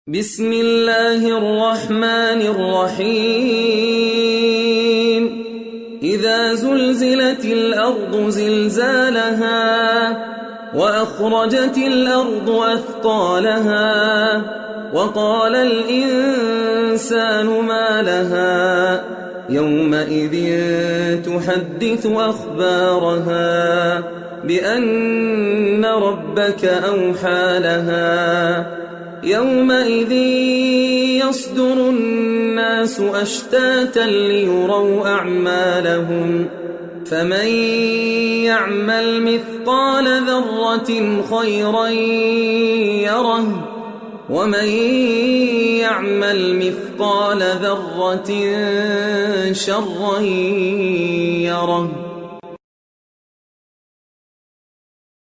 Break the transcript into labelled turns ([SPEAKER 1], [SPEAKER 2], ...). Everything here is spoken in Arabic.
[SPEAKER 1] بسم الله الرحمن الرحيم إذا زلزلت الأرض زلزالها وأخرجت الأرض أثقالها وقال الإنسان ما لها يومئذ تحدث أخبارها بأن ربك أوحى لها يومئذ يصدر الناس أشتاتا ليروا أعمالهم فمن يعمل مثقال ذرة خيرا يره ومن يعمل مثقال ذرة شرا يره.